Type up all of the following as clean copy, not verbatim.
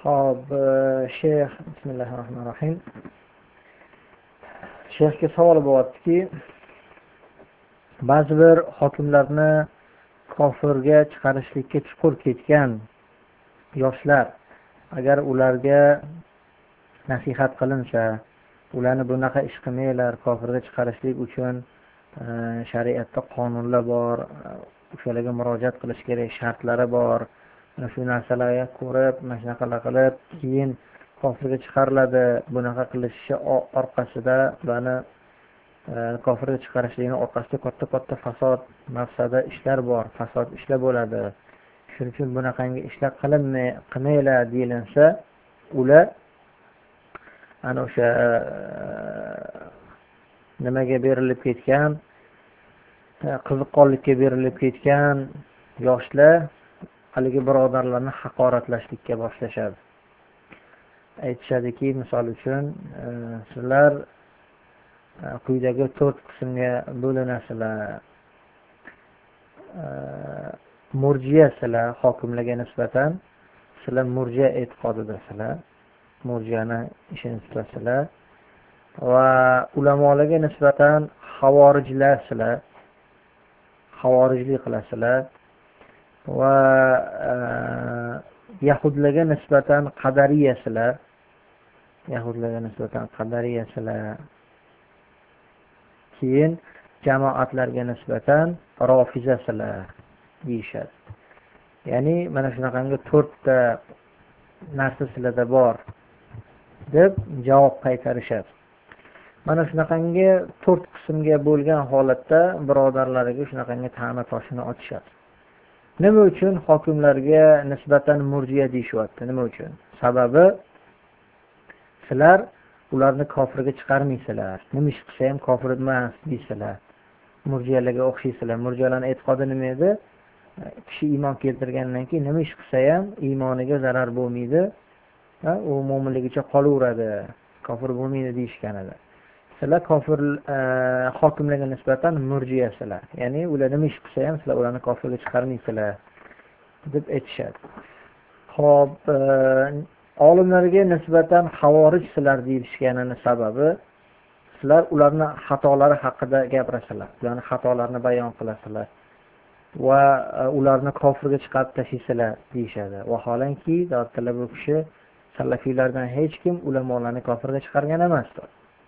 Xo'p, shayx, bismillahirrohmanirrohim. Shayxga savol bo'lyaptiki, ba'zi bir hokimlarni kofirga chiqarishlikka chuqur ketgan yoshlar, agar ularga nasihat qilinsa, ularni bunaqa ish qilmanglar, kofirga chiqarishlik uchun shariatda qonunlar bor, o'shalarga murojaat qilish kerak, shartlari bor. Shu narsalarga ko'rib, mana shunaqalar qilib, keyin kofirga chiqariladi. Bunaqa qilishi orqasida ularni kofirga chiqarishlikning orqasida katta fasod, mafsada ishlar bor, fasod ishlar bo'ladi. Shuning uchun bunaqangi ishlar qilmanglar deyilinsa, ular ana o'sha nimaga berilib ketgan, qiziqqonlikka berilib ketgan yoshlar haligi birodarlarni haqoratlashlikka boshlashadi. Aytishadiki, misol uchun, sizlar quyidagi 4 qismga bo'linasizlar. Murjiyasizlar, hokimlarga nisbatan sizlar murjiya e'tiqodidasizlar. Murjiyani ishini tutasizlar. Va ulamolarga nisbatan xavorijlarsizlar. Xavorijlik qilasizlar. Va yahudlarga nisbatan qadariyasizlar. Yahudlarga nisbatan qadariyasizlar. Keyin jamoatlarga nisbatan rofizasizlar deyishadi. Ya'ni mana shunaqangi 4 ta narsa sizlarda bor deb javob qaytarishadi. Mana shunaqangi 4 qismga bo'lgan holatda birodarlariga shunaqangi ta'na toshini otishadi. Nima uchun hokimlarga nisbatan murjiya deyishyapti? Nima uchun? Sababi sizlar ularni kofirga chiqarmaysizlar. Nima ish qilsa ham kofir emas deysizlar. Murjiyalarga o'xshaysizlar. Murjiyalarning e'tiqodi nima edi? Kishi iymon keltirgandan keyin nima ish qilsa ham iymoniga zarar bo'lmaydi. U mo'minligicha qolaveradi. Kofir bo'lmaydi deyishgan edi. Sizlar kofir hokimlarga nisbatan murjiyasizlar. Ya'ni ular nima ish qilsa ham sizlar ularni kofirga chiqarmaysizlar deb aytishadi. Xo'p, olimlarga nisbatan xavorijsizlar deyishganining sababi, sizlar ularning xatolari haqida gapirasizlar, ularning xatolarini bayon qilasizlar va ularni kofirga chiqarib tashlaysizlar deyishadi. Vaholanki, davlatlar bu kishi salafiylardan hech kim ulamolarni kofirga chiqargan emasdir.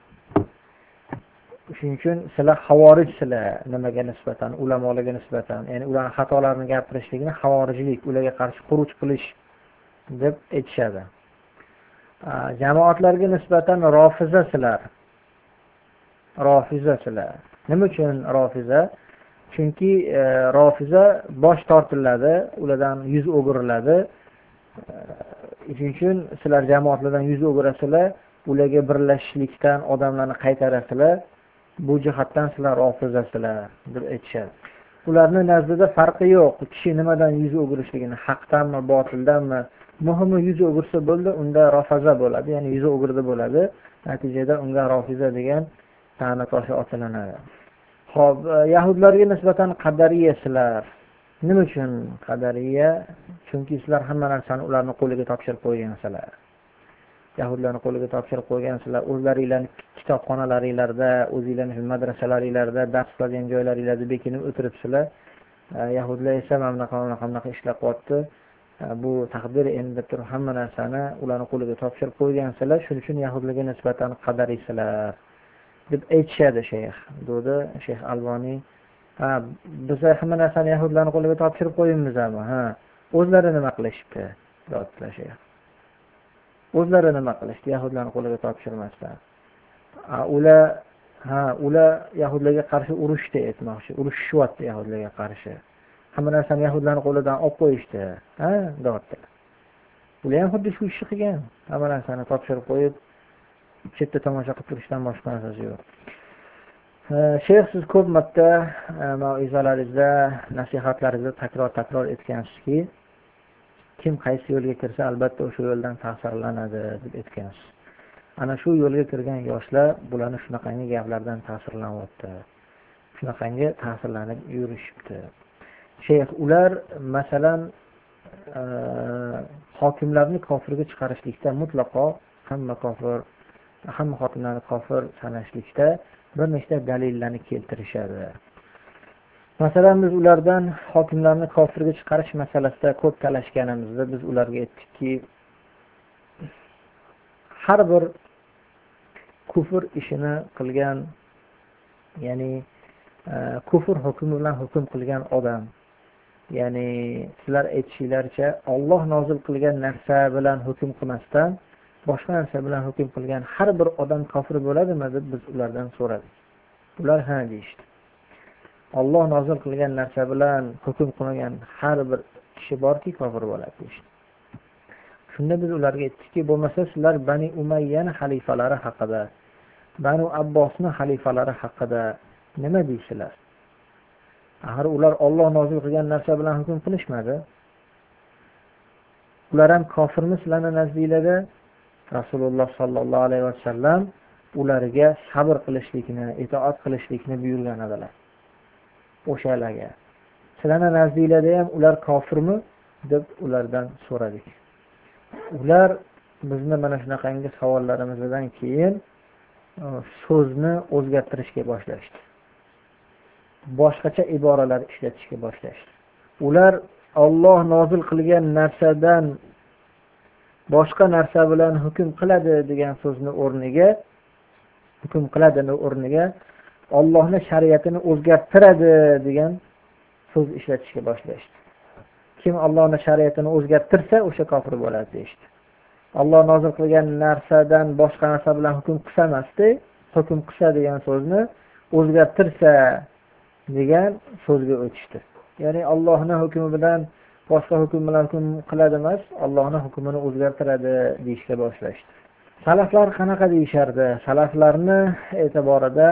Shuning uchun sizlar xavorijsizlar nimaga nisbatan, ulamolarga nisbatan, ya'ni ularning xatolarini gapirishligini xavorijlik, ularga qarshi xuruj qilish deb aytishadi. Jamoatlarga nisbatan rofizasizlar. Rofizasizlar. Nima uchun rofiza? Chunki rofiza bosh tortiladi, ulardan yuz o'giriladi. Shuning uchun sizlar jamoatlardan yuz o'girasizlar, ularga birlashishlikdan odamlarni qaytarasizlar. Bu jihatdan sizlar rofizasizlar deb aytishadi. Ularning nazdida farqi yo'q. Kishi nimadan yuz o'girishligini, haqdanmi, botildanmi, muhimi yuz o'girsa bo'ldi, unda rofiza bo'ladi, ya'ni yuz o'girdi bo'ladi. Natijada unga rofiza degan ta'na toshi otilinadi. Xo'p, yahudlarga nisbatan qadariyasizlar. Nima uchun qadariya? Chunki sizlar hamma narsani ularning qo'liga topshirib qo'ygansizlar. Yahudlarning qo'liga topshirib qo'ygansizlar. O'zlaringizning kitobxonalaringizda, o'zingizning madrasalaringizda, dars qiladigan joylaringizda bekinib o'tiribsizlar. Yahudlar esa mana bunaqa ishlar qilyapti. Bu taqdir endi deb turib hamma narsani ularning qo'liga topshirib qo'ygansizlar. Shuning uchun yahudlarga nisbatan qadariysizlar deb aytishadi shayx. Dedi Shayx Alboniy. Biz hamma narsani yahudlarning qo'liga topshirib qo'yibmizmi? O'zlari nima qilishibdi? Deyaptilar shayx. O'zlari nima qilishdi? Yahudlarning qo'liga topshirmasdan. Ular yahudlarga qarshi urushdi aytmoqchi. Urushishyapti yahudlarga qarshi. Hamma narsani yahudlarning qo'lidan olib qo'yishdi. Deyaptilar. Ular ham xuddi shu ishni qilgan. Hamma narsani topshirib qo'yib, chetda tomosha qilib turishdan boshqa narsa yo'q. Shayx, siz ko'p marta mav'izalaringizda, nasihatlaringizda takror aytgansizki, kim qaysi yo'lga kirsa, albatta o'sha yo'ldan ta'sirlanadi deb aytgansiz. Ana shu yo'lga kirgan yoshlar bularning shunaqangi gaplardan ta'sirlanyapti. Shunaqangi ta'sirlanib yurishibdi. Shayx, ular masalan hokimlarni kofirga chiqarishlikda mutlaqo hamma hokimlarni kofir sanashlikda bir nechta dalillarni keltirishadi. Masalan, biz ulardan hokimlarni kofirga chiqarish masalasida ko'p talashganimizda biz ularga aytdikki, har bir kufr ishini qilgan, ya'ni kufr hukmi bilan hukm qilgan odam, ya'ni sizlar aytishinglarcha Alloh nozil qilgan narsa bilan hukm qilmasdan boshqa narsa bilan hukm qilgan har bir odam kofir bo'ladimi deb biz ulardan so'radik. Ular ha deyishdi. Alloh nozil qilgan narsa bilan hukm qilmagan har bir kishi borki kofir bo'ladi deyishdi. Shunda biz ularga aytdikki, bo'lmasa sizlar Bani Umayyani xalifalari haqida, Banu Abbosni xalifalari haqida nima deysizlar? Axir ular Alloh nozil qilgan narsa bilan hukm qilishmadi. Ular ham kofirmi sizlarning nazdinglarda? Rasululloh sallallohu alayhi vasallam ularga sabr qilishlikni, itoat qilishlikni buyurgan edilar. O'shalarga. Sizlarning nazdinglarda ham ular kofirmi deb ulardan so'radik. Ular bizni mana shunaqangi savollarimizdan keyin so'zni o'zgartirishga boshlashdi. Boshqacha iboralar ishlatishga boshlashdi. Ular Alloh nozil qilgan narsadan boshqa narsa bilan hukm qiladi degan so'zni o'rniga Allohning shariatini o'zgartiradi degan so'z ishlatishga boshlashdi. Kim Allohning shariatini o'zgartirsa, o'sha kofir bo'ladi deydi. Alloh nozil qilgan narsadan boshqa narsa bilan hukm qilsa emasdi, hukm qilsa degan so'zni o'zgartirsa degan so'zga o'tishdi. Ya'ni Allohning hukmi bilan boshqa hukm bilan hukm qiladi emas, Allohning hukmini o'zgartiradi deyishga boshlashdi. Salaflar qanaqa deyishardi? Salaflarni e'tiborida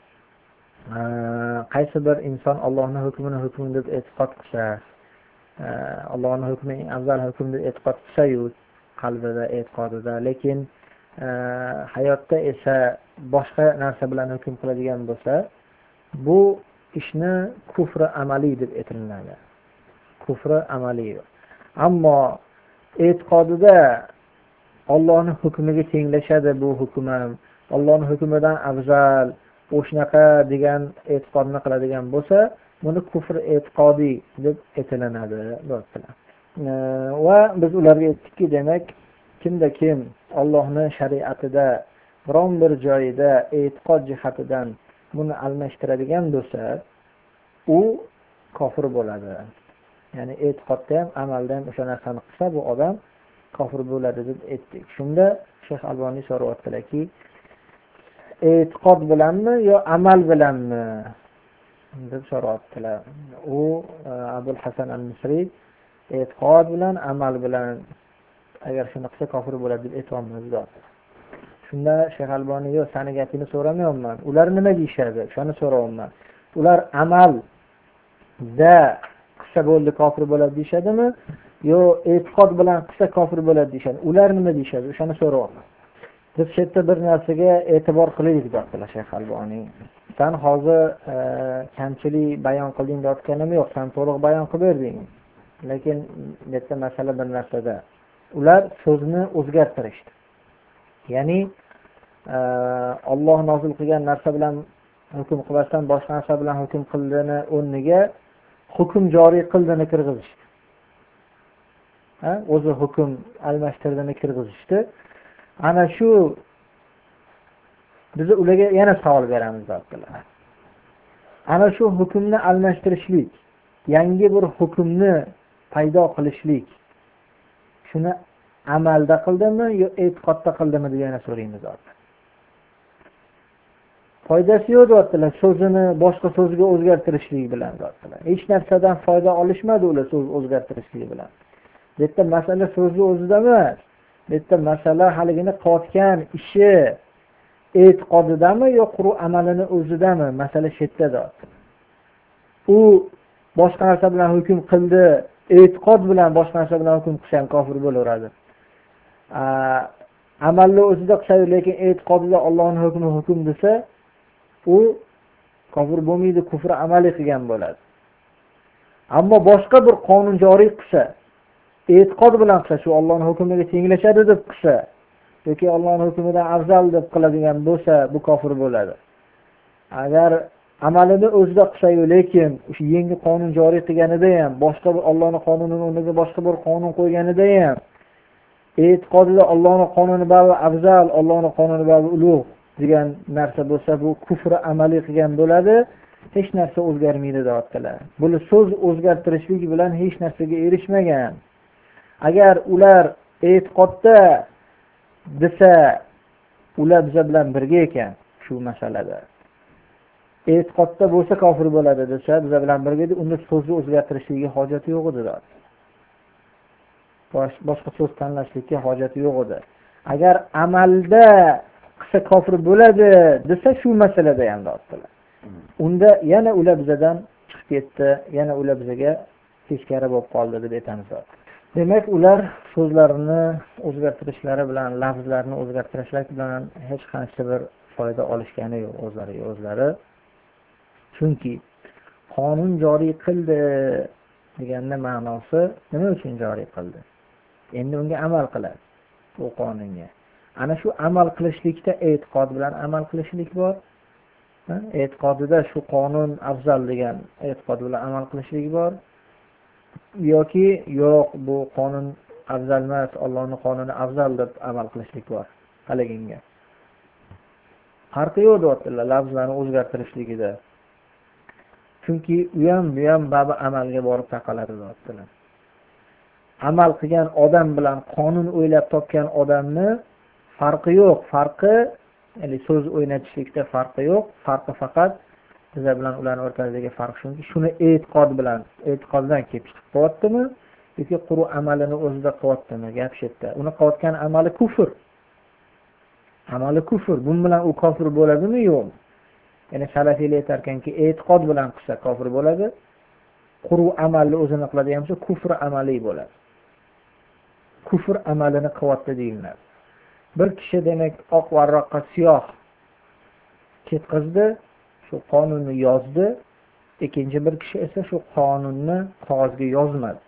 qaysi bir inson Allohning hukmini hukm deb e'tiqod qilsa, Allohning hukmi eng afzal hukm deb e'tiqod qilsa-yu qalbida, e'tiqodida, lekin hayotda esa boshqa narsa bilan hukm qiladigan bo'lsa, bu ishni kufri amaliy deb aytiladi. Kufri amaliy. Ammo e'tiqodida Allohning hukmiga tenglashadi bu hukm ham, Allohning hukmidan afzal, o'shnaqa degan e'tiqodni qiladigan bo'lsa, buni kufr e'tiqodiy deb aytilinadi, do'stlar. Va biz ularga aytdikki, demak, kimda kim Allohning shariatida biron bir joyida e'tiqod jihatidan buni almashtiradigan bo'lsa, u kofir bo'ladi. Ya'ni e'tiqodda ham, amalda ham o'sha narsani qilsa, bu odam kofir bo'ladi deb aytdik. Shunda Shayx Alboniy so'rayaptilarki, e'tiqod bilanmi yo amal bilanmi deb so'rayaptilar. U Abul Hasan al-Misri e'tiqod bilan, amal bilan agar shuni qilsa kofir bo'ladi deb aytolmadi. Shunda Shayx Alboniy, "Yo'q, seni gapini so'ramayapman. Ular nima deyshadi? Shuni so'rayapman. Ular amalda qilsa bo'ldi kofir bo'ladi deyshadimi? Yo e'tiqod bilan qilsa kofir bo'ladi deyshadi. Ular nima deyshadi? Shuni so'rayapman." Biz shu yerda bir narsaga e'tibor qilaylik deyaptilar Shayx Alboniy. Sen hozir kamchilik bayon qilding deyotganim yo'q, sen to'liq bayon qilib berding. Lekin bu yerda masala bir narsada. Ular so'zni o'zgartirishdi. Ya'ni Alloh nozil qilgan narsa bilan hukm qilmasdan boshqa narsa bilan hukm qildini o'rniga hukm joriy qildini kirgizishdi. O'zi hukm almashtirdini kirgizishdi. Ana shu biz ularga yana savol beramiz deyaptilar. Ana shu hukmni almashtirishlik, yangi bir hukmni paydo qilishlik, shuni amalda qildimi yo e'tiqodda qildimi deb yana so'raymiz deyaptilar. Foydasi yo'q deyaptilar, so'zini boshqa so'zga o'zgartirishlik bilan deyaptilar. Hech narsadan foyda olishmadi ular so'z o'zgartirishlik bilan. Bu yerda masala so'zni o'zida emas. Bu yerda masala haligini qotgan ishi e'tiqodidami yo quru amalini o'zidami? Masala shu yerda. U boshqa narsa bilan hukm qildi, e'tiqod bilan boshqa narsa bilan hukm qilsa ham kofir bo'laveradi. Amalni o'zida qilsa, lekin e'tiqodida Allohning hukmi hukm desa, u kofir bo'lmaydi, kufr amaliy qilgan bo'ladi. Ammo boshqa bir qonun joriy qilsa, e'tiqod bilan qilsa, shu Allohning hukmiga tenglashadi deb qilsa yoki Allohning hukmidan afzal deb qiladigan bo'lsa, bu kofir bo'ladi. Agar amalini o'zida qilsa-yu, lekin o'sha yangi qonun joriy qilganida ham, boshqa bir Allohning qonunining o'rniga boshqa bir qonun qo'yganida ham e'tiqodida Allohning qonuni bari afzal, Allohning qonuni bari ulug' degan narsa bo'lsa, bu kufr amaliy qilgan bo'ladi. Hech narsa o'zgarmaydi deyaptilar. Bu so'z o'zgartirishlik bilan hech narsaga erishmagan. Agar ular e'tiqodda desa, ular biz bilan birga ekan shu masalada. E'tiqodda bo'lsa kofir bo'ladi desa, biz bilan birga edi, unda so'zni o'zgartirishlikka hojati yo'q edi. Boshqa so'z tanlashlikka hojati yo'q edi. Agar amalda qilsa kofir bo'ladi desa, shu masalada ham deyaptilar. Unda yana ular bizdan chiqib ketdi, yana ular bizga teskari bo'lib qoldi deb aytamiz. Demak, ular so'zlarini o'zgartirishlari bilan, lafzlarni o'zgartirishlar bilan hech qancha bir foyda olishgani yo'q o'zlari. Chunki qonun joriy qildi deganning ma'nosi nima uchun joriy qildi? Endi unga amal qiladi, u qonunga. Ana shu amal qilishlikda e'tiqod bilan amal qilishlik bor. E'tiqodida shu qonun afzal degan e'tiqod bilan amal qilishlik bor. Yoki yo'q, bu qonun afzal emas, Allohning qonuni afzal deb amal qilishlik bor. Haliginga farqi yo'q deyaptilar lafzlarni o'zgartirishligida. Chunki u ham bu ham babi amalga borib taqaladi deyaptilar. Amal qilgan odam bilan qonun o'ylab topgan odamni farqi yo'q. Farqi, ya'ni so'z o'ynatishlikda farqi yo'q. Farqi faqat bizlar bilan ularning o'rtasidagi farq shunki, shuni e'tiqoddan kelib chiqib qo'yaptimi yoki quru amalini o'zida qilyaptimi? Gap shu yerda. Uni qilayotgan amali kufr. Amali kufr. Bunun bilan u kofir bo'ladimi, yo'qmi? Ya'ni salafiylar aytarkanki, e'tiqod bilan qilsa kofir bo'ladi. Quru amalni o'zini qiladigan bo'lsa, kufr amaliy bo'ladi. Kufr amalini qilyapti deyiladi. Bir kishi demak oq varroqqa siyoh ketkazdi, shu qonunni yozdi. Ikkinchi bir kishi esa shu qonunni qog'ozga yozmadi.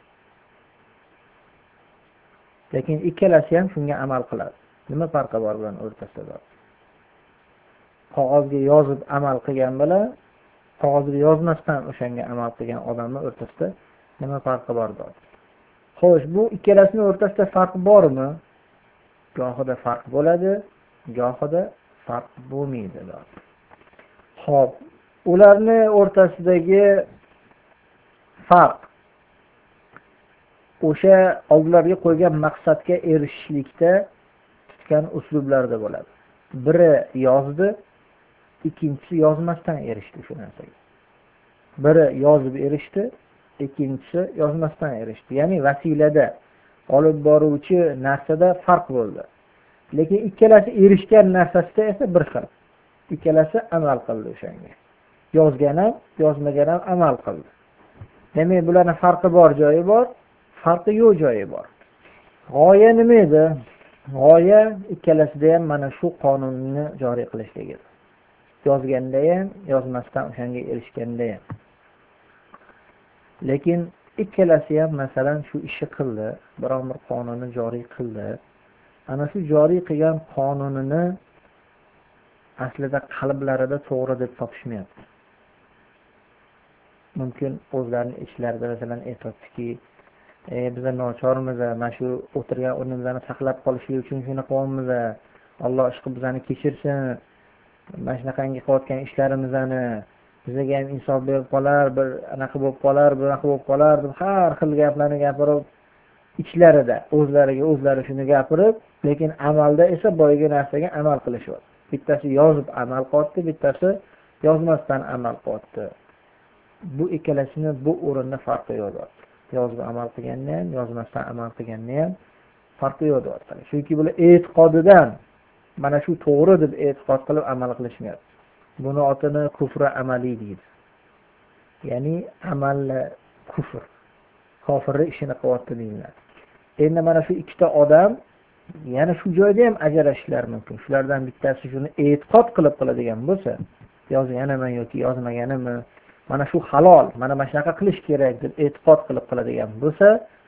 Lekin ikkalasi ham shunga amal qiladi. Nima farqi bor bilan o'rtasida? Qog'ozga yozib amal qilgan bilan qog'ozga yozmasdan o'shanga amal qilgan odamning o'rtasida nima farqi bor? Xo'sh, bu ikkalasining o'rtasida farq bormi? Gohida farq bo'ladi, gohida farq bo'lmaydi. Xo'p, ularni o'rtasidagi farq o'sha oldilariga qo'ygan maqsadga erishishlikda tutgan uslublarda bo'ladi. Biri yozdi, ikkinchisi yozmasdan erishdi shu narsaga. Biri yozib erishdi, ikkinchisi yozmasdan erishdi. Ya'ni vasilada olib boruvchi narsada farq bo'ldi. Lekin ikkalasi erishgan narsasida esa bir xil. Ikkalasi amal qildi o'shanga. Yozgan ham, yozmagan ham amal qildi. Demak, bularning farqi bor joyi bor, farqi yo'q joyi bor. G'oya nima edi? G'oya ikkalasida ham mana shu qonunni joriy qilishlik edi. Yozganda ham, yozmasdan o'shanga erishganda ham. Lekin ikkalasi ham masalan shu ishni qildi, biron bir qonunni joriy qildi. Ana shu joriy qilgan qonunini aslida qalblarida to'g'ri deb topishmayapti. Mumkin o'zlarining ichlarida masalan aytibdiki, biz nochormiz, mana shu o'tirgan o'rnimizni saqlab qolishlik uchun shuni qilyapmiz. Alloh ishqi bizani kechirsin. Mana shunaqangi qilayotgan ishlarimizni bizga ham insof berib qolar, bir anaqa bo'lib qolar, bunaqa bo'lib qolar deb har xil gaplarni gapirib ichlarida o'zlari shuni gapirib, lekin amalda esa boyagi narsaga amal qilishyapti. Bittasi yozib amal qilyapti, bittasi yozmasdan amal qilyapti. Bu ikkalasini bu o'rinda farqi yo'q. Yozib amal qilganni ham, yozmasdan amal qilganni ham farqi yo'q. Chunki bular e'tiqodidan mana shu to'g'ri deb e'tiqod qilib amal qilishmayapti. Buni otini kufr amaliy deydi. Ya'ni amalli kufr. Kofirning ishini qilyapti deyiladi. Endi mana shu ikkita odam yana shu joyda ham ajrashishlar mumkin. Shulardan bittasi shuni e'tiqod qilib qiladigan bo'lsa, yozganimi yoki yozmaganimi, mana shu halol, mana shunaqa qilish kerak deb e'tiqod qilib qiladigan bo'lsa,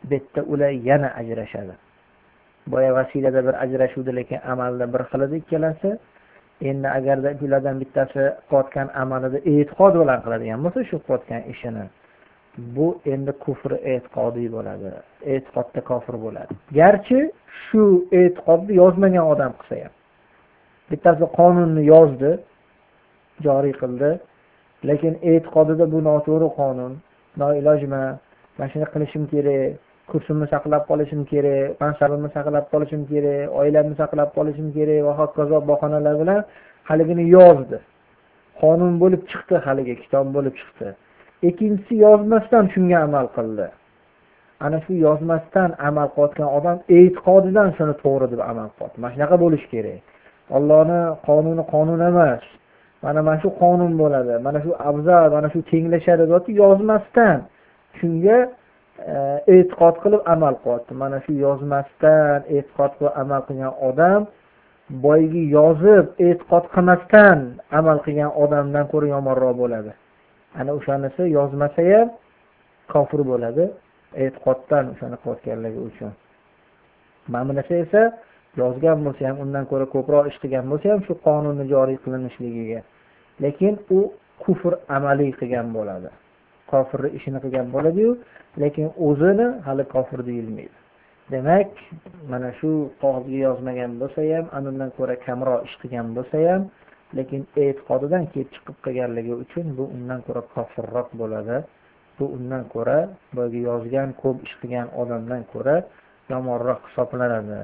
bu yerda ular yana ajrashadi. Boya vasilada bir ajrashuvdi, lekin amalda bir xil edi ikkalasi. Endi agarda ulardan bittasi qilayotgan amalida e'tiqod bilan qiladigan bo'lsa, shu qilayotgan ishini, bu endi kufr e'tiqodiy bo'ladi. E'tiqodda kofir bo'ladi. Garchi shu e'tiqodni yozmagan odam qilsa ham. Bittasi qonunni yozdi, joriy qildi, lekin e'tiqodida bu noto'g'ri qonun, noilojman, men shuni qilishim kerak, kursimni saqlab qolishim kerak, mansabimni saqlab qolishim kerak, oilamni saqlab qolishim kerak va hokazo bahonalar bilan haligini yozdi. Qonun bo'lib chiqdi, haligi kitob bo'lib chiqdi. Ikkinchisi yozmasdan shunga amal qildi. Ana shu yozmasdan amal qilayotgan odam e'tiqodidan shuni to'g'ri deb amal qildi. Mana shunaqa bo'lish kerak. Allohning qonuni qonun emas. Mana shu qonun bo'ladi. Mana shu afzal, mana shu tenglashadi deb yozmasdan shunga e'tiqod qilib amal qilyapti. Mana shu yozmasdan e'tiqod qilib amal qilgan odam boyagi yozib e'tiqod qilmasdan amal qilgan odamdan ko'ra yomonroq bo'ladi. Ana o'shanisi yozmasa ham kofir bo'ladi, e'tiqoddan o'shani qilayotganligi uchun. Mana bunisi esa yozgan bo'lsa ham, undan ko'ra ko'proq ish qilgan bo'lsa ham shu qonunni joriy qilinishligiga, lekin u kufr amaliy qilgan bo'ladi. Kofirlik ishini qilgan bo'ladi-yu, lekin o'zini hali kofir deyilmaydi. Demak, mana shu qog'ozga yozmagan bo'lsa ham, undan ko'ra kamroq ish qilgan bo'lsa ham, lekin e'tiqodidan kelib chiqib qilganligi uchun bu undan ko'ra kofirroq bo'ladi. Bu undan ko'ra boyagi yozgan, ko'p ish qilgan odamdan ko'ra yomonroq hisoblanadi.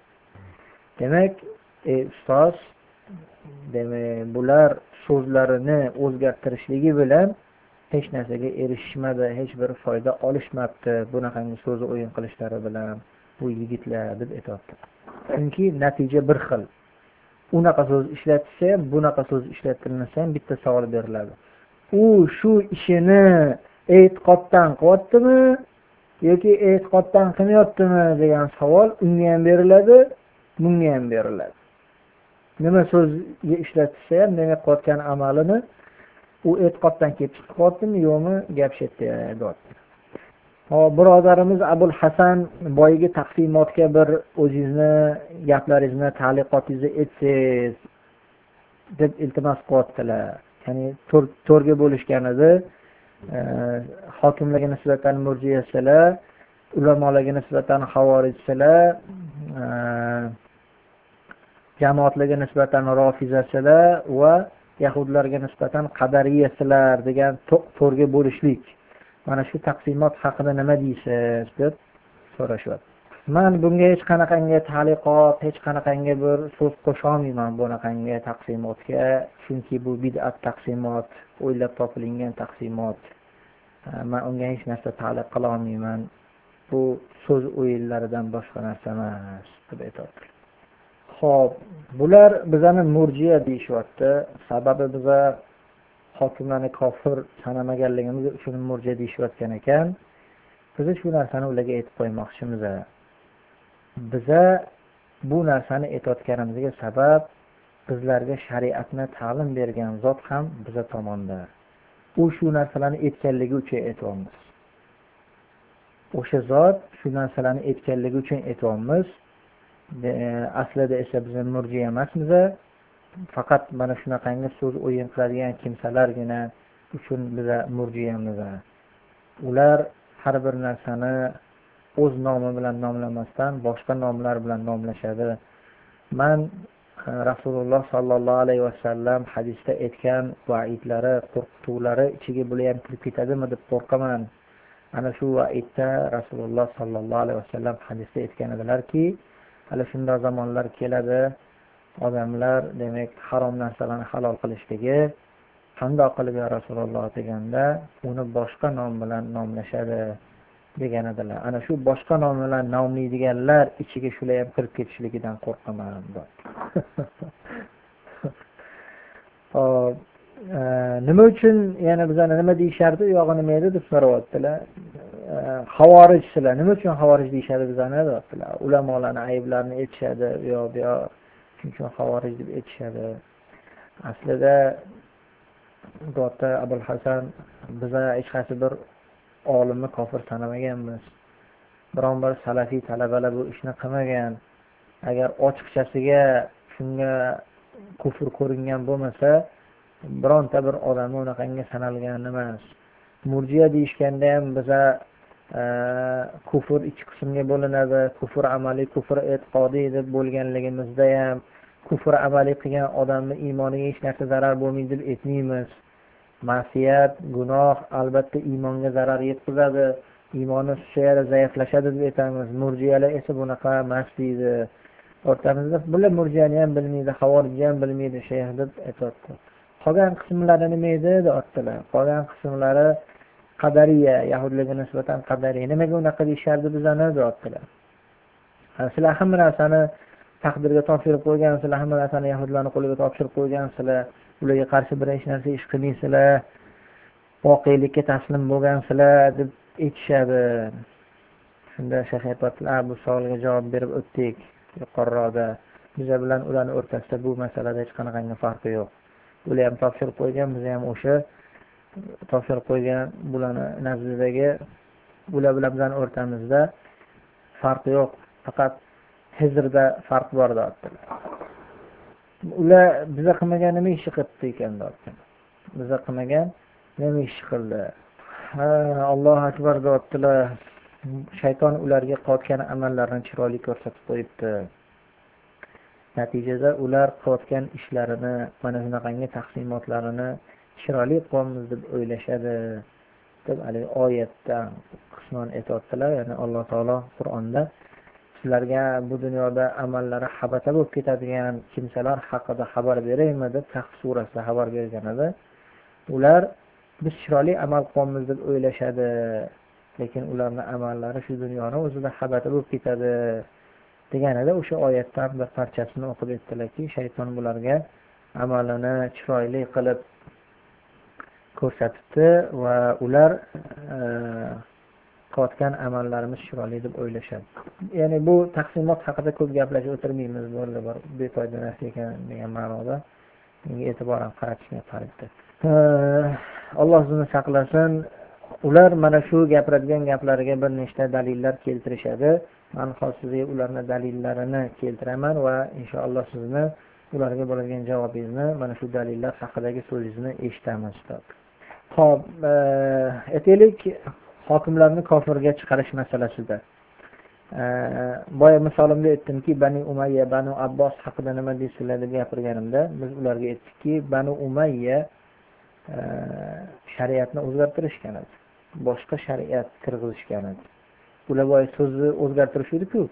Demak, ustoz, demak, bular so'zlarini o'zgartirishligi bilan hech narsaga erishishmadi, hech bir foyda olishmabdi. Bunaqangi so'zni o'yin qilishlari bilan bu yigitlar deb aytibdi. Chunki natija bir xil. Unaqa so'z ishlatsa ham, bunaqa so'z ishlatilmasa ham bitta savol beriladi. U shu ishini e'tiqoddan qilyaptimi yoki e'tiqoddan qilmayaptimi degan savol unga ham beriladi, bunga ham beriladi. Nima so'zga ishlatsa ham, demak qilayotgan amalini u e'tiqoddan kelib chiqyaptimi yo'qmi gap shetda deyapti. Hop, birodarimiz Abul Hasan boyagi taqsimotga bir o'zingizni gaplaringizni, ta'liqotingizni aytsangiz deb iltimos qilyaptilar. Ya'ni to'rga bo'lishgan edi. Hokimlarga nisbatan murjiyalar, ulamolarga nisbatan xavorijlar, jamoatlarga nisbatan rofizachilar va yahudlarga nisbatan qadariyachilar degan to'rga bo'lishlik. Mana shu taqsimot haqida nima deysiz deb so'rashyapti. Men bunga hech qanaqangi ta'liqot, hech qanaqangi bir so'z qo'sha olmayman bunaqangi taqsimotga, chunki bu bid'at taqsimot, o'ylab topilingan taqsimot. Men unga hech narsa ta'liq qila olmayman. Bu so'z o'yinlaridan boshqa narsa emas deb aytadi. Xo'p, bular bizani murjiya deyishyapti. Sababi biza hokimlarni kofir sanamaganligimiz uchun murjiya deyishayotgan ekan. Biz shu narsani ularga aytib qo'ymoqchimiz. Biza bu narsani aytayotganimizga sabab bizlarga shariatni ta'lim bergan zot ham biza tomonda. U shu narsalarni aytganligi uchun aytamiz. O'sha zot shu narsalarni aytganligi uchun aytamiz. Aslida esa biz murjiya emasmiz. Faqat mana shunaqangi so'z o'yin qiladigan kimsalargina uchun biz murjiyamiz. Ular har bir narsani o'z nomi bilan nomlamasdan boshqa nomlar bilan nomlashadi. Men Rasululloh sallallohu alayhi vasallam hadisda aytgan va'idlari, qo'rqituvlari ichiga bular ham kirib ketadimi deb qo'rqaman. Ana shu va'idda Rasululloh sallallohu alayhi vasallam hadisda aytgan edilarki, hali shunday zamonlar keladi, odamlar demak harom narsalarni halol qilishligi, qanday qilib ya Rasululloh deganda, uni boshqa nom bilan nomlashadi degan edilar. Ana shu boshqa nom bilan nomlaydiganlar ichiga shular ham kirib ketishligidan qo'rqaman. Hop, nima uchun yana bizlarni nima deyishardi, yog'i nima edi deb so'rayaptilar. Xavorijchilar, nima uchun xavorij deyishadi bizlarni deyaptilar. Ulamolarning ayblarini aytishadi, shuning uchun xavorij deb aytishadi. Aslida Abul Hasan biza hech qaysi bir olimni kofir sanamaganmiz. biron bir salafiy talabalar bu ishni qilmagan. Agar ochiqchasiga shunga kufr ko'ringan bo'lmasa, bironta bir odamni unaqangi sanalgan emas. Murjiya deyishganda ham biza kufr ikki qismga bo'linadi. Kufr amaliy, kufr e'tiqodiy deb bo'lganligimizda ham kufr amaliy qilgan odamni iymoniga hech narsa zarar bo'lmaydi deb aytmaymiz. Ma'siyat, gunoh albatta iymonga zarar yetkazadi, iymoni suchayadi, zaiflashadi deb aytamiz. Murjiyalar esa bunaqa emas deydi. O'rtamizda bular murjiyani ham bilmaydi, havorijni ham bilmaydi shayx deb aytadi. Qolgan qismlari nima edi deyaptilar. Qolgan qismlari qadariya, yahudlarga nisbatan qadariya. Nimaga unaqa deyishardi bizani deyaptilar. Sizlar hamma narsani taqdirga topshirib qo'ygansizlar, hamma narsani yahudlarning qo'liga topshirib qo'ygansizlar, ularga qarshi hech narsa ish qilmaysizlar, voqelikka taslim bo'lgansizlar deb aytishadi. Shunda shayx aytadilar, bu savolga javob berib o'tdik yuqoriroqda. Bizlar bilan ularning o'rtasida bu masalada hech qanaqangi farqi yo'q. Ular ham topshirib qo'ygan, biz ham o'sha topshirib qo'ygan, bularning nazdidagi ular bilan bizning o'rtamizda farq yo'q, faqat hizrda farq bor deyaptilar. Ular biza qilmagan nima ish qildi ekan deyaptilar. Biza qilmagan nima ish qildi? Allohu akbar deyaptilar. Shayton ularga qotgan amallarini chiroyli ko'rsatib qo'yibdi. Natijada ular qilayotgan ishlarini, mana shunaqangi taqsimotlarini chiroyli qilamiz deb o'ylashadi deb hali oyatda qisman aytayotdilar. Ya'ni Alloh taolo Qur'onda sizlarga bu dunyoda amallari habata bo'lib ketadigan kimsalar haqida xabar beraymi deb Kahf surasida xabar bergan edi. Ular biz chiroyli amal qilamiz deb o'ylashadi, lekin ularning amallari shu dunyoning o'zida habata bo'lib ketadi deganida o'sha oyatdan bir parchasini o'qib aytdilarki, shayton bularga amalini chiroyli qilib ko'rsatibdi va ular qilayotgan amallarimiz chiroyli deb o'ylashadi. Ya'ni bu taqsimot haqida ko'p gaplashib o'tirmaymiz, bo'ldi bir befoyda narsa ekan degan ma'noda menga e'tiboran qaratishga qaraydi. Alloh sizni saqlasin. Ular mana shu gapiradigan gaplariga bir nechta dalillar keltirishadi. Men hozirga ularning dalillarini keltiraman va inshaalloh sizni ularga bo'ladigan javobingizni mana shu dalillar haqidagi so'zingizni eshitamiz. Xo'p, aytaylik hokimlarni kofirga chiqarish masalasida. Boya misolimda aytdimki, Bani Umayya, Bani Abbos haqida nima deysizlar deb gapirganimda, biz ularga aytdikki, Bani Umayya shariatni o'zgartirishgan edi. Boshqa shariat kirgizishgan edi. Ular boya so'zni o'zgartirishdi-ku.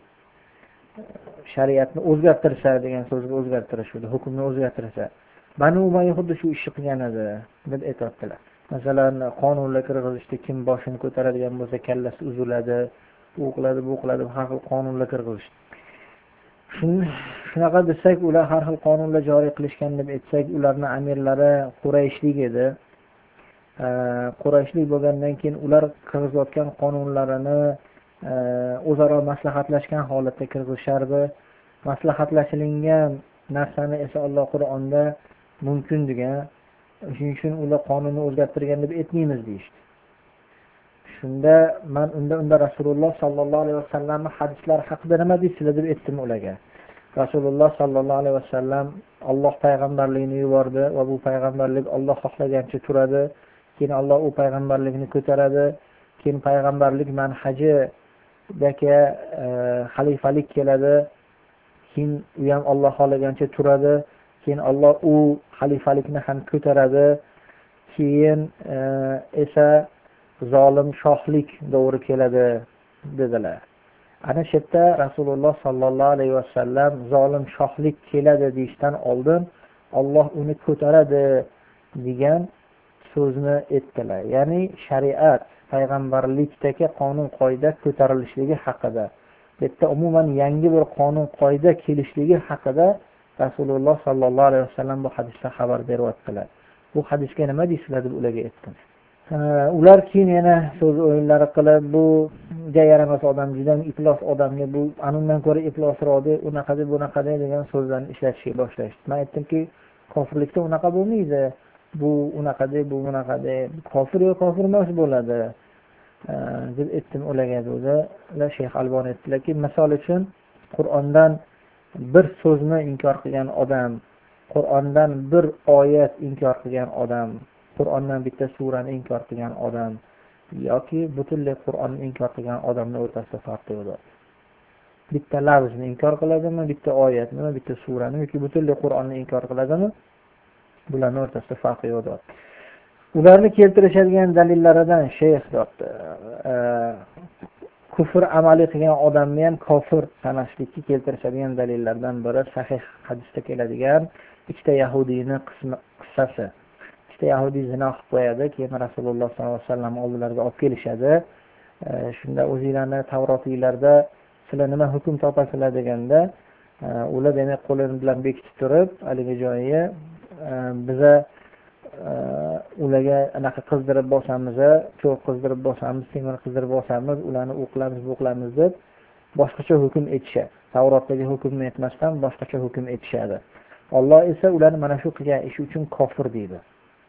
Shariatni o'zgartirsa degan so'zga o'zgartirishdi, hukmni o'zgartirsa. Bani Umayya xuddi shu ishni qilgan edi deb aytadilar. Masalan, qonunlar kirgizishda kim boshini ko'taradigan bo'lsa kallasi uziladi, u qiladi, bu qiladi, har xil qonunlar kirgizishdi. Shunaqa desak, ular har xil qonunlar joriy qilishgan deb aytsak, ularning amirlari Qurayshlik edi. Qurayshlik bo'lgandan keyin ular kirgizayotgan qonunlarini o'zaro maslahatlashgan holatda kirgizishardi. Maslahatlashilingan narsani esa Alloh Qur'onda mumkin degan. Shuning uchun ular qonunni o'zgartirgan deb aytmaymiz deyishdi. Shunda men unda Rasululloh sallallohu alayhi vasallamning hadislari haqida nima deysizlar deb aytdim ularga. Rasululloh sallallohu alayhi vasallam Alloh payg'ambarligini yubordi va bu payg'ambarlik Alloh xohlagancha turadi. Keyin Alloh u payg'ambarlikni ko'taradi. Keyin payg'ambarlik manhajidagi xalifalik keladi. Keyin u ham Alloh xohlagancha turadi. Keyin Alloh u xalifalikni ham ko'taradi. Keyin esa zolim shohlik davri keladi dedilar. Ana shu yerda Rasululloh sallallohu alayhi vasallam zolim shohlik keladi deyishdan oldin Alloh uni ko'taradi degan so'zni aytdilar. Ya'ni shariat, payg'ambarlikdagi qonun qoida ko'tarilishligi haqida. Bu yerda umuman yangi bir qonun qoida kelishligi haqida Rasululloh sallallohu alayhi vasallam bu hadisda xabar beryaptilar. Bu hadisga nima deysizlar deb ularga aytdim. Ular keyin yana so'z o'yinlari qilib, bu jayaramas odam, juda iflos odamga bu anundan ko'ra iflosroqdi, unaqa deb bunaqa degan so'zlarni ishlatishga boshlashdi. Men aytdimki, kofirlikda unaqa bo'lmaydi. Bu unaqa deb, bu bunaqa deb, kofir yo kofir emas bo'ladi. deb aytdim ularga dedi. Ular Shayx Alboniy aytdilarki, misol uchun Qur'ondan bir so'zni inkor qilgan odam, Qur'ondan bir oyat inkor qilgan odam, Qur'ondan bitta surani inkor qilgan odam yoki butunlay Qur'onni inkor qilgan odamning o'rtasida farq yo'q. Bitta lafzni inkor qiladimi, bitta oyatni, bitta surani yoki butunlay Qur'onni inkor qiladimi? Bularning o'rtasida farq yo'q. Ularni keltirishadigan dalillaridan shayx debdi. Kufr amali qilgan odamni ham kofir sanashlikka keltirishadigan dalillardan biri sahih hadisda keladigan ikkita yahudiyning qissasi. Ikkita yahudiy zina qilib qo'yadi, keyin Rasululloh sollallohu alayhi vasallam oldilariga olib kelishadi. Shunda o'zingizlarning Tavrotinglarda sizlar nima hukm topasizlar deganda, ular demak qo'lini bilan bekitib turib, haligi joyiga biza ularga anaqa qizdirib bosamiz, cho'q qizdirib bosamiz, temir qizdirib bosamiz, ularni u qilamiz, bu qilamiz deb boshqacha hukm etishadi. Tavrotdagi hukmni aytmasdan boshqacha hukm etishadi. Alloh esa ularni mana shu qilgan ishi uchun kofir deydi.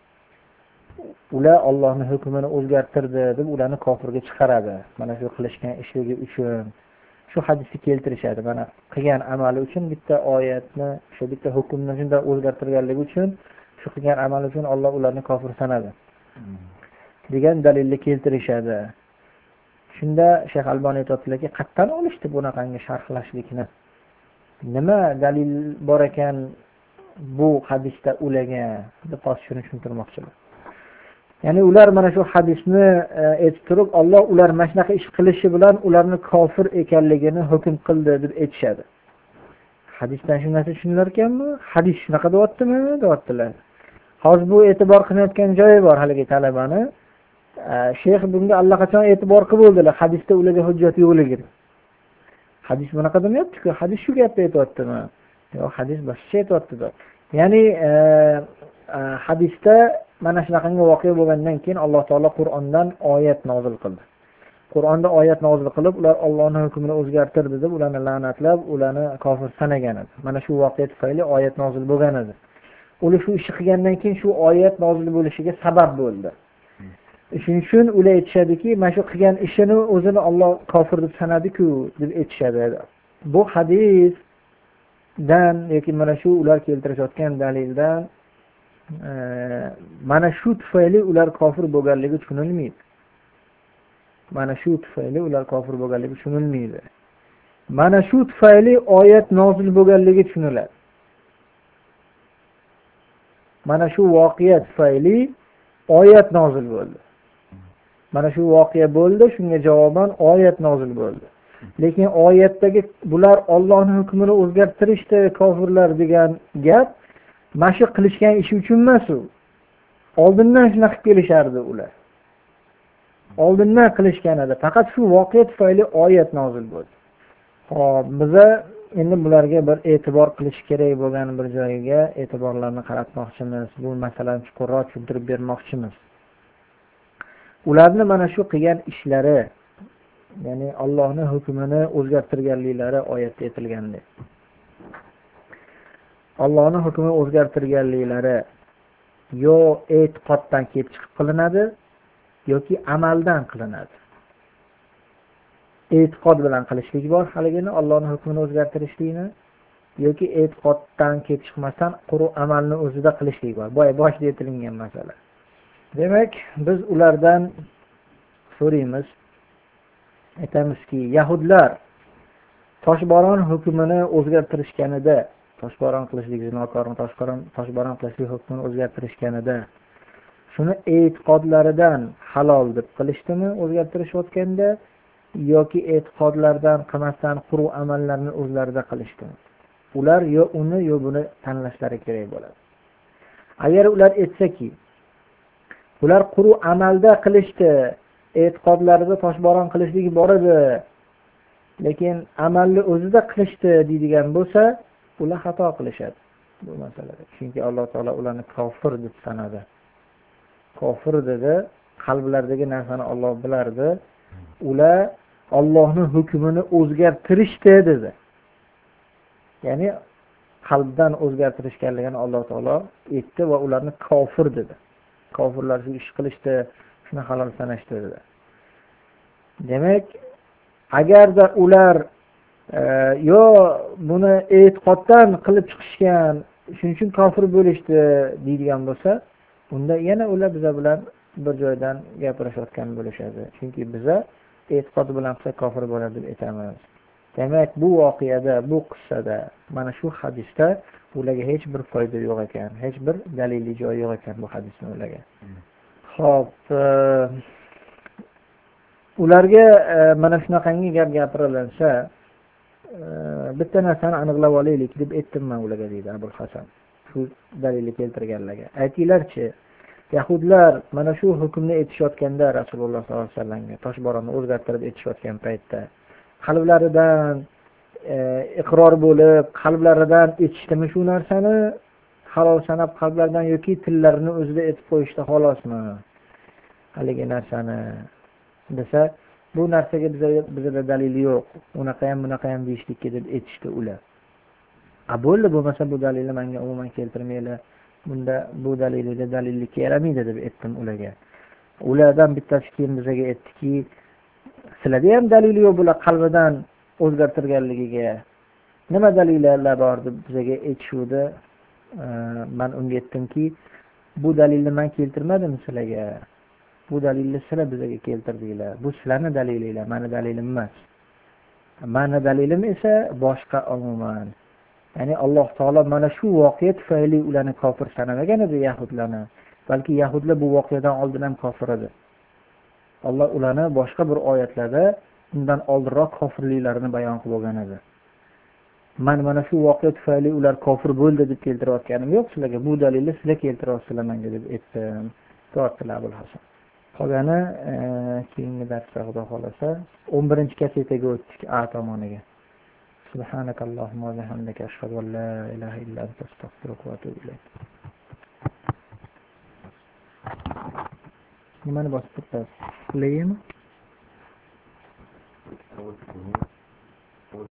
Ular Allohning hukmini o'zgartirdi deb ularni kofirga chiqaradi. Mana shu qilishgan ishligi uchun shu hadisni keltirishadi. Mana qilgan amali uchun bitta oyatni, shu bitta hukmni shunday o'zgartirganligi uchun, shu qilgan amali uchun Alloh ularni kofir sanadi degan dalilni keltirishadi. Shunda Shayx Alboniy aytadilarki, qayerdan olishdi bunaqangi sharhlashlikni? Nima dalil bor ekan bu hadisda ularga deb shuni tushuntirmoqchilar. Ya'ni ular mana shu hadisni aytib turib, Alloh ular mana shunaqa ish qilishi bilan ularni kofir ekanligini hukm qildi deb aytishadi. Hadisdan shu narsa tushunilar ekanmi? Hadis shunaqa deyaptimi? Deyaptilar. Hozir bu e'tibor qilayotgan joyi bor haligi talabani. Shayx bunga allaqachon e'tibor qilib bo'ldilar. Hadisda ularga hujjat yo'qligini. Hadis bunaqa demayapti-ku, hadis shu gapni aytayaptimi? Yo'q, hadis boshqa aytayapti. Ya'ni hadisda mana shunaqangi voqea bo'lgandan keyin Alloh taolo Qur'ondan oyat nozil qildi. Qur'onda oyat nozil qilib, ular Allohning hukmini o'zgartirdi deb ularni la'natlab, ularni kofir sanagan edi. Mana shu voqea tufayli oyat nozil bo'lgan edi. Ular shu ishni qilgandan keyin shu oyat nozil bo'lishiga sabab bo'ldi. Shuning uchun ular aytishadiki, mana shu qilgan ishini o'zini Alloh kofir deb sanadi-ku deb aytishadi. Bu hadisdan yoki mana shu ular keltirayotgan dalildan mana shu tufayli ular kofir bo'lganligi tushunilmaydi. Mana shu tufayli ular kofir bo'lganligi tushunilmaydi. Mana shu tufayli oyat nozil bo'lganligi tushuniladi. Mana shu voqea tufayli oyat nozil bo'ldi. Mana shu voqea bo'ldi, shunga javoban oyat nozil bo'ldi. Lekin oyatdagi bular Allohning hukmini o'zgartirishdi kofirlar degan gap mana shu qilishgan ishi uchun emas u. Oldindan shunaqa qilib kelishardi ular. Oldindan qilishgan edi. Faqat shu voqea tufayli oyat nozil bo'ldi. Xo'p, biza endi bularga bir e'tibor qilish kerak bo'lgan bir joyiga e'tiborlarni qaratmoqchimiz. Bu masalani chuqurroq tushuntirib bermoqchimiz. Ularni mana shu qilgan ishlari, ya'ni Allohning hukmini o'zgartirganliklari oyatda aytilgandek. Allohning hukmini o'zgartirganliklari yo e'tiqoddan kelib chiqib qilinadi yoki amaldan qilinadi. E'tiqod bilan qilishlik bor haligini Allohning hukmini o'zgartirishlikni yoki e'tiqoddan kelib chiqmasdan quruq amalni o'zida qilishlik bor. Boshida aytilgan masala. Demak, biz ulardan so'raymiz. Aytamizki, yahudlar toshbo'ron hukmini o'zgartirishganida, toshbo'ron qilishlik zinokorni toshbo'ron qilishlik hukmini o'zgartirishganida shuni e'tiqodlaridan halol deb qilishdimi o'zgartirishayotganda yoki e'tiqodlardan qilmasdan quruq amallarni o'zlarida qilishdimi? Ular yo uni yo buni tanlashlari kerak bo'ladi. Agar ular aytsaki, ular quruq amalda qilishdi, e'tiqodlarida toshbo'ron qilishlik bor edi, lekin amalni o'zida qilishdi deydigan bo'lsa, ular xato qilishadi bu masalada. Chunki Alloh taolo ularni kofir deb sanadi. Kofir dedi, qalblaridagi narsani Alloh bilardi. Ular Allohning hukmini o'zgartirishdi dedi. Ya'ni qalbdan o'zgartirishganligini Alloh taolo aytdi va ularni kofir dedi. Kofirlar shu ish qilishdi, shuni halol sanashdi dedi. Demak, agarda ular yo buni e'tiqoddan qilib chiqishgan, shuning uchun kofir bo'lishdi deydigan bo'lsa, unda yana ular biz bilan bir joydan gapirishayotgan bo'lishadi. Chunki biz e'tiqod bilan qilsa kofir bo'ladi deb aytamiz. Demak, bu voqeada, bu qissada, mana shu hadisda ularga hech bir foyda yo'q ekan, hech bir daliliy joyi yo'q ekan bu hadisni ularga. Xo'p, ularga mana shunaqangi gap gapirilinsa, bitta narsani aniqlab olaylik deb aytdim men ularga, deydi Abul Hasan. Shu dalilni keltirganlarga. Aytinglarchi, Yahudlar mana shu hukmni aytishayotganda Rasululloh sollallohu alayhi vasallamga toshboronni o'zgartirib aytishayotgan paytda qalblaridan iqror bo'lib, qalblaridan aytishdimi shu narsani halol sanab qalblaridan yoki tillarini o'zida aytib qo'yishda xolosmi? Haligi narsani desa, bu narsaga bizda dalil yo'q. Unaqa ham bunaqa ham deyishlikka deb aytishdi ular. Bo'ldi, bo'lmasa bu dalilni menga umuman keltirmaylar. Bunda bu dalillikka yaramaydi deb aytdim ularga. Ulardan bittasi keyin bizga aytdiki, sizlarda ham dalil yo'q bular qalbidan o'zgartirganligiga. Nima dalillar bor deb bizga aytishuvdi. Men unga aytdimki, bu dalilni men keltirmadim sizlarga. Bu dalilni sizlar bizga keltirdinglar. Bu sizlarning dalilinglar, meni dalilim emas. Meni dalilim esa boshqa umuman. Ya'ni Alloh taolo mana shu voqea tufayli ularni kofir sanamagan edi Yahudlarni. Balki Yahudlar bu voqeadan oldin ham kofir edi. Alloh ularni boshqa bir oyatlarda undan oldinroq kofirliklarini bayon qilib olgan edi. Mana shu voqea tufayli ular kofir bo'ldi deb keltirayotganim yo'q sizlarga. Bu dalilni sizlar keltiryapsizlar menga deb aytdim. To'g'ri Abul Hasan. Qolgani keyingi darsda Xudo xolasa 11-kasetaga o'tdik A tomoniga. Subhanakallahumma va bihamdika ashhadu an la ilaha illa anta astaghfiruka va atubu ilayk. Nimani bosib turibsiz? Play'mi?